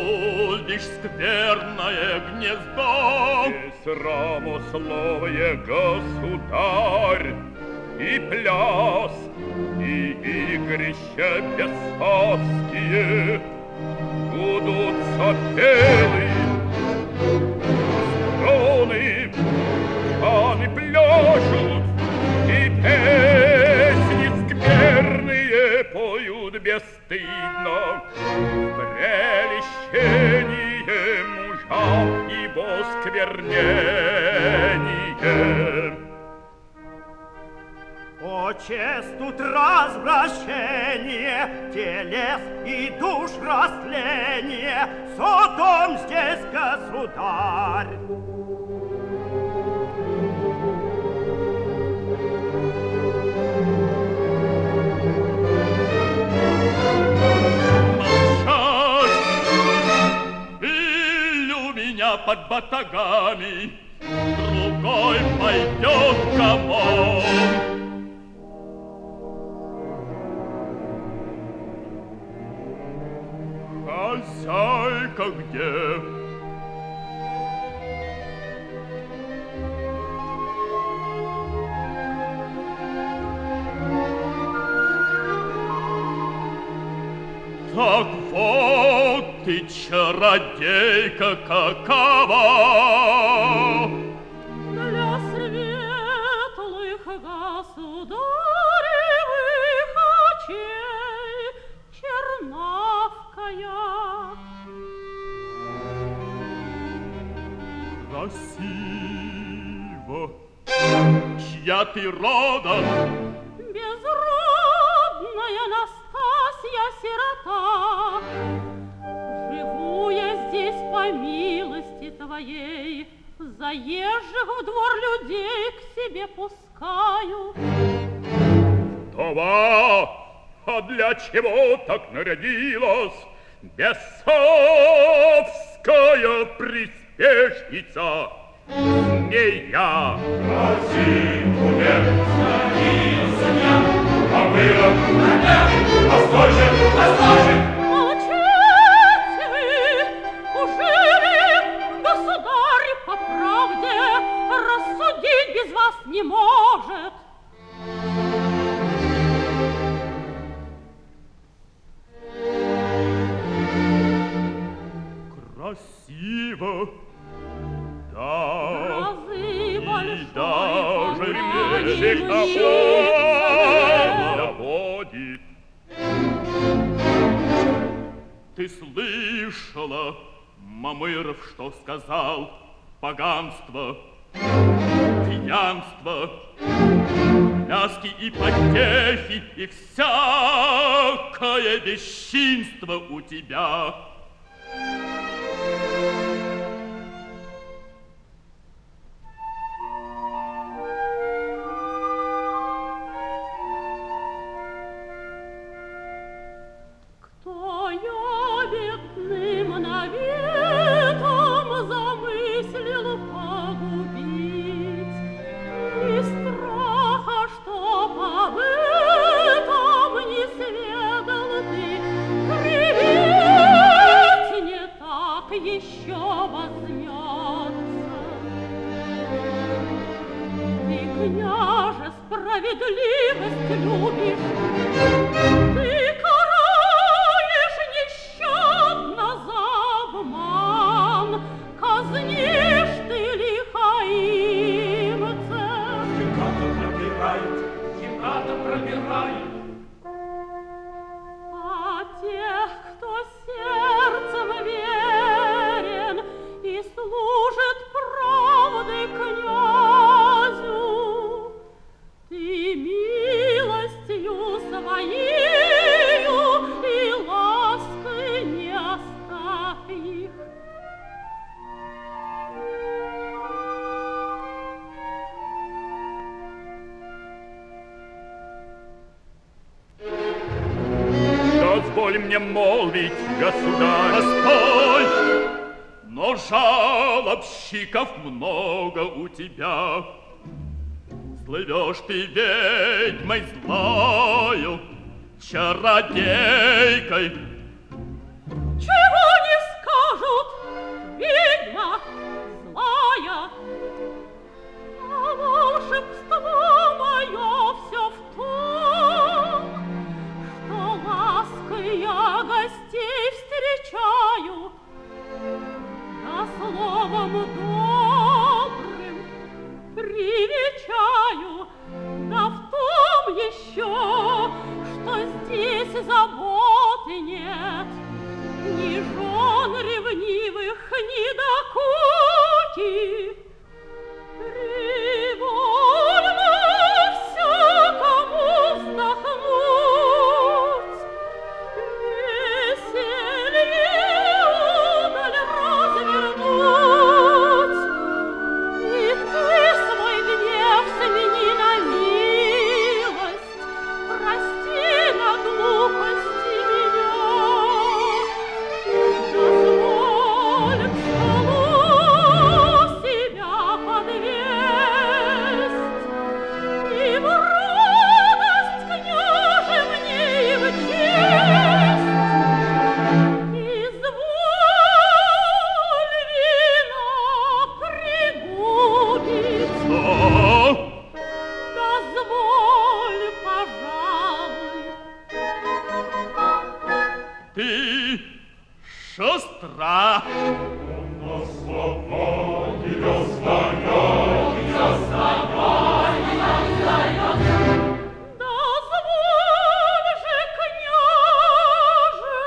лишь скверное гнездо. Срамословие, государь, и пляс, и игрища бесовские будут сопелы, струны, паны пляшут, и песни скверные поют бесстыдно. Прельщение мужам и восквернение. Отчест тут развращение, телес и душ растление, Содом здесь государь. Под батагами другой пойдет комом. Хозяйка где? Так вот ты, чародейка, какова! Для светлых государевых очей чернавкая. Красиво! Чья ты рода? Безродная Настасья сирота. Живу я здесь по милости твоей, заезжих в двор людей к себе пускаю. Това, а для чего так нарядилась бесовская приспешница? Змея! Красивая, становился я, а было постой же, постой же! Молчите вы, ужели государь по правде рассудить без вас не может? Красиво! Да, Грозы и большой даже помянем вещь наводит. Ты слышала, Мамыров, что сказал? Поганство, пьянство, пляски и потехи, и всякое бесчинство у тебя. Кто я бедным наветом замыслил погубить, и страха, что об этом не сведал ты, кривить не так еще возьмется. Ты, княже, справедливость любишь, ты караешь нещадно за обман, казнишь ты лихаимца. Хиката пробирает. А тех, кто сердцем верен и служит правды князю, ты милостью своею и лаской не оставь их. Дозволь мне молвить, государь. Постой! Но жалобщиков много у тебя. Слывешь ты ведьмой злою, чародейкой. Чего не скажешь? тебя. На свободе остается. Дозволь же, княже.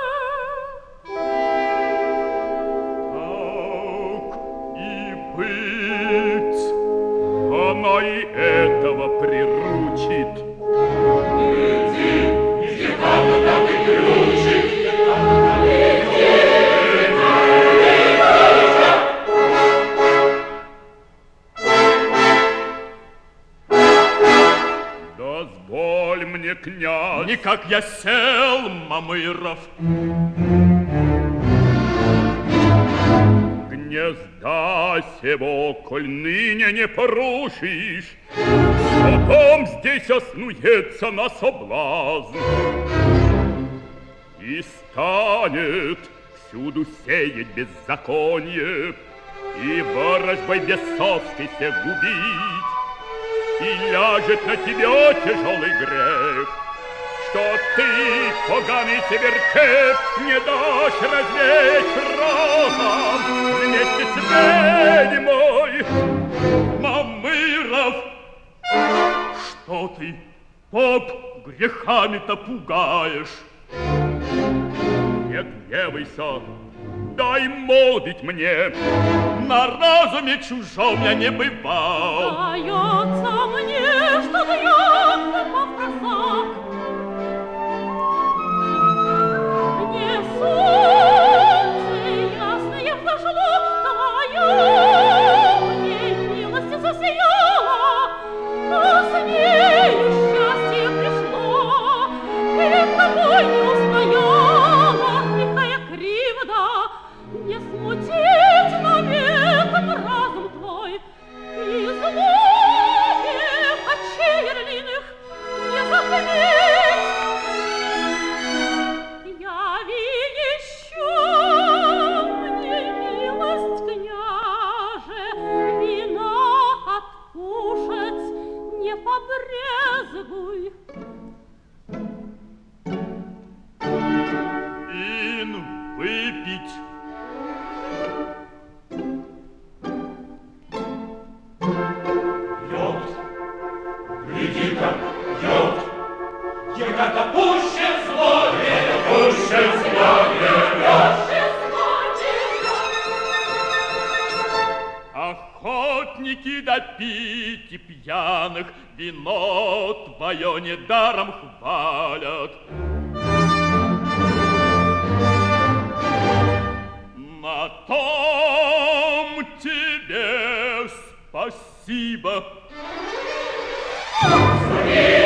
Так и быть, она и этого приручит. Дозволь мне, князь. Никак я сел, Мамыров. Гнезда сего, коль ныне не порушишь, потом здесь оснуется на соблазн и станет всюду сеять беззаконие и ворожбой бесовской всех губить, и ляжет на тебя тяжелый грех, что ты, поганый Северчеп, не дашь развеять прахом вместе с ведьмой. Мамыров, что ты, поп, грехами-то пугаешь? Не гневайся, дай молвить мне. На разуме чужом я не бывал. Дается мне, что я попав в просак. Не солнце ясное взошло, твоя мне милость засияла, а с нею счастье пришло, перед тобой не устояла, лихая кривда, не смутить наветом разум твой, и злобе очей орлиных не затмить. Яви еще мне милость, княже, вина откушать не побрезгуй. Ин выпить. Пьет, гляди-ка, пьет. Это пуще злое, пуще злое. Охотники допить и пьяных вино твое недаром хвалят. На том тебе спасибо. Скорее!